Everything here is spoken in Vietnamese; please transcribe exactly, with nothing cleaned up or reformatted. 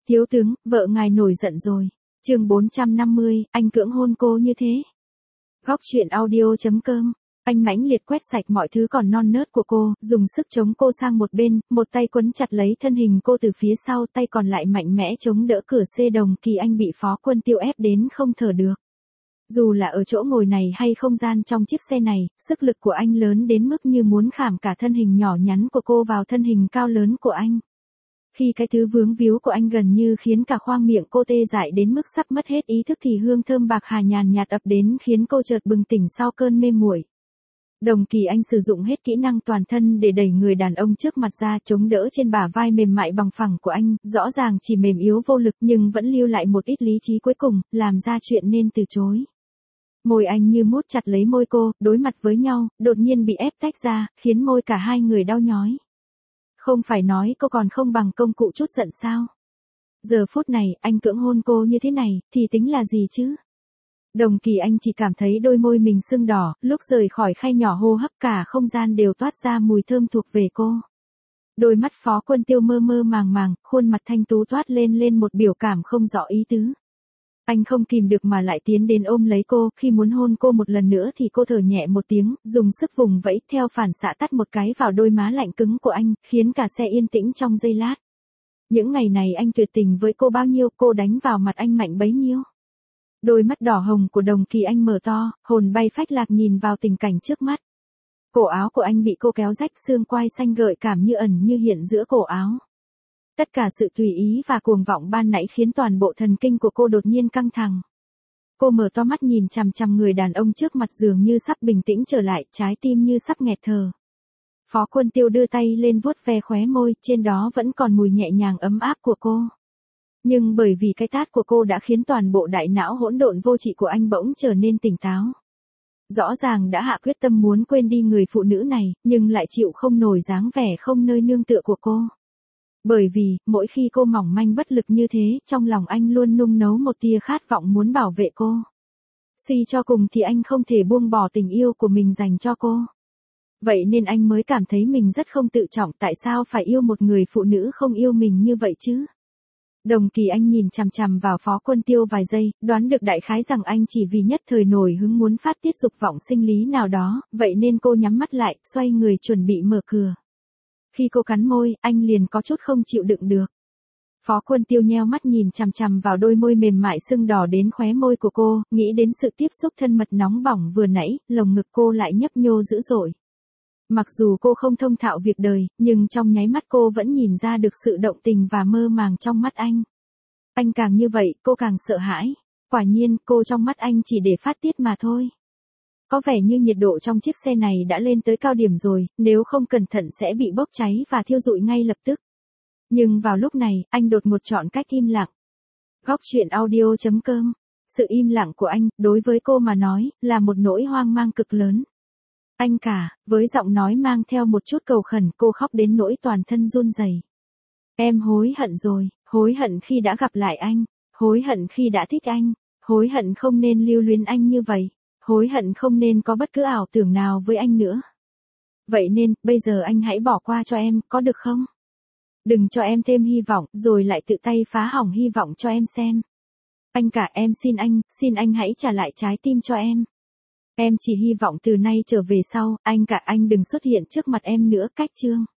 Thiếu tướng, vợ ngài nổi giận rồi. Chương bốn trăm năm mươi, anh cưỡng hôn cô như thế. Góc truyện audio chấm com. Anh mãnh liệt quét sạch mọi thứ còn non nớt của cô, dùng sức chống cô sang một bên, một tay quấn chặt lấy thân hình cô từ phía sau, tay còn lại mạnh mẽ chống đỡ cửa xe Đồng Kỳ Anh bị Phó Quân Tiêu ép đến không thở được. Dù là ở chỗ ngồi này hay không gian trong chiếc xe này, sức lực của anh lớn đến mức như muốn khảm cả thân hình nhỏ nhắn của cô vào thân hình cao lớn của anh. Khi cái thứ vướng víu của anh gần như khiến cả khoang miệng cô tê dại đến mức sắp mất hết ý thức thì hương thơm bạc hà nhàn nhạt ập đến khiến cô chợt bừng tỉnh sau cơn mê muội. Đồng Kỳ Anh sử dụng hết kỹ năng toàn thân để đẩy người đàn ông trước mặt ra, chống đỡ trên bả vai mềm mại bằng phẳng của anh, rõ ràng chỉ mềm yếu vô lực nhưng vẫn lưu lại một ít lý trí cuối cùng, làm ra chuyện nên từ chối. Môi anh như mút chặt lấy môi cô, đối mặt với nhau, đột nhiên bị ép tách ra, khiến môi cả hai người đau nhói. Không phải nói cô còn không bằng công cụ chút giận sao? Giờ phút này, anh cưỡng hôn cô như thế này, thì tính là gì chứ? Đồng Kỳ Anh chỉ cảm thấy đôi môi mình sưng đỏ, lúc rời khỏi khay nhỏ hô hấp cả không gian đều toát ra mùi thơm thuộc về cô. Đôi mắt Phó Quân Tiêu mơ mơ màng màng, khuôn mặt thanh tú toát lên lên một biểu cảm không rõ ý tứ. Anh không kìm được mà lại tiến đến ôm lấy cô, khi muốn hôn cô một lần nữa thì cô thở nhẹ một tiếng, dùng sức vùng vẫy, theo phản xạ tát một cái vào đôi má lạnh cứng của anh, khiến cả xe yên tĩnh trong giây lát. Những ngày này anh tuyệt tình với cô bao nhiêu, cô đánh vào mặt anh mạnh bấy nhiêu. Đôi mắt đỏ hồng của Đồng Kỳ Anh mở to, hồn bay phách lạc nhìn vào tình cảnh trước mắt. Cổ áo của anh bị cô kéo rách, xương quai xanh gợi cảm như ẩn như hiện giữa cổ áo. Tất cả sự tùy ý và cuồng vọng ban nãy khiến toàn bộ thần kinh của cô đột nhiên căng thẳng. Cô mở to mắt nhìn chằm chằm người đàn ông trước mặt dường như sắp bình tĩnh trở lại, trái tim như sắp nghẹt thở. Phó Quân Tiêu đưa tay lên vuốt ve khóe môi, trên đó vẫn còn mùi nhẹ nhàng ấm áp của cô. Nhưng bởi vì cái tát của cô đã khiến toàn bộ đại não hỗn độn vô trị của anh bỗng trở nên tỉnh táo. Rõ ràng đã hạ quyết tâm muốn quên đi người phụ nữ này, nhưng lại chịu không nổi dáng vẻ không nơi nương tựa của cô. Bởi vì, mỗi khi cô mỏng manh bất lực như thế, trong lòng anh luôn nung nấu một tia khát vọng muốn bảo vệ cô. Suy cho cùng thì anh không thể buông bỏ tình yêu của mình dành cho cô. Vậy nên anh mới cảm thấy mình rất không tự trọng, tại sao phải yêu một người phụ nữ không yêu mình như vậy chứ? Đồng Kỳ Anh nhìn chằm chằm vào Phó Quân Tiêu vài giây, đoán được đại khái rằng anh chỉ vì nhất thời nổi hứng muốn phát tiết dục vọng sinh lý nào đó, vậy nên cô nhắm mắt lại, xoay người chuẩn bị mở cửa. Khi cô cắn môi, anh liền có chút không chịu đựng được. Phó Quân Tiêu nheo mắt nhìn chằm chằm vào đôi môi mềm mại sưng đỏ đến khóe môi của cô, nghĩ đến sự tiếp xúc thân mật nóng bỏng vừa nãy, lồng ngực cô lại nhấp nhô dữ dội. Mặc dù cô không thông thạo việc đời, nhưng trong nháy mắt cô vẫn nhìn ra được sự động tình và mơ màng trong mắt anh. Anh càng như vậy, cô càng sợ hãi. Quả nhiên, cô trong mắt anh chỉ để phát tiết mà thôi. Có vẻ như nhiệt độ trong chiếc xe này đã lên tới cao điểm rồi, nếu không cẩn thận sẽ bị bốc cháy và thiêu rụi ngay lập tức. Nhưng vào lúc này, anh đột ngột chọn cách im lặng. Góc truyện audio chấm com. Sự im lặng của anh, đối với cô mà nói, là một nỗi hoang mang cực lớn. Anh cả, với giọng nói mang theo một chút cầu khẩn, cô khóc đến nỗi toàn thân run rẩy. Em hối hận rồi, hối hận khi đã gặp lại anh, hối hận khi đã thích anh, hối hận không nên lưu luyến anh như vậy, hối hận không nên có bất cứ ảo tưởng nào với anh nữa. Vậy nên, bây giờ anh hãy bỏ qua cho em, có được không? Đừng cho em thêm hy vọng, rồi lại tự tay phá hỏng hy vọng cho em xem. Anh cả, em xin anh, xin anh hãy trả lại trái tim cho em. Em chỉ hy vọng từ nay trở về sau, anh cả anh đừng xuất hiện trước mặt em nữa, cách chương.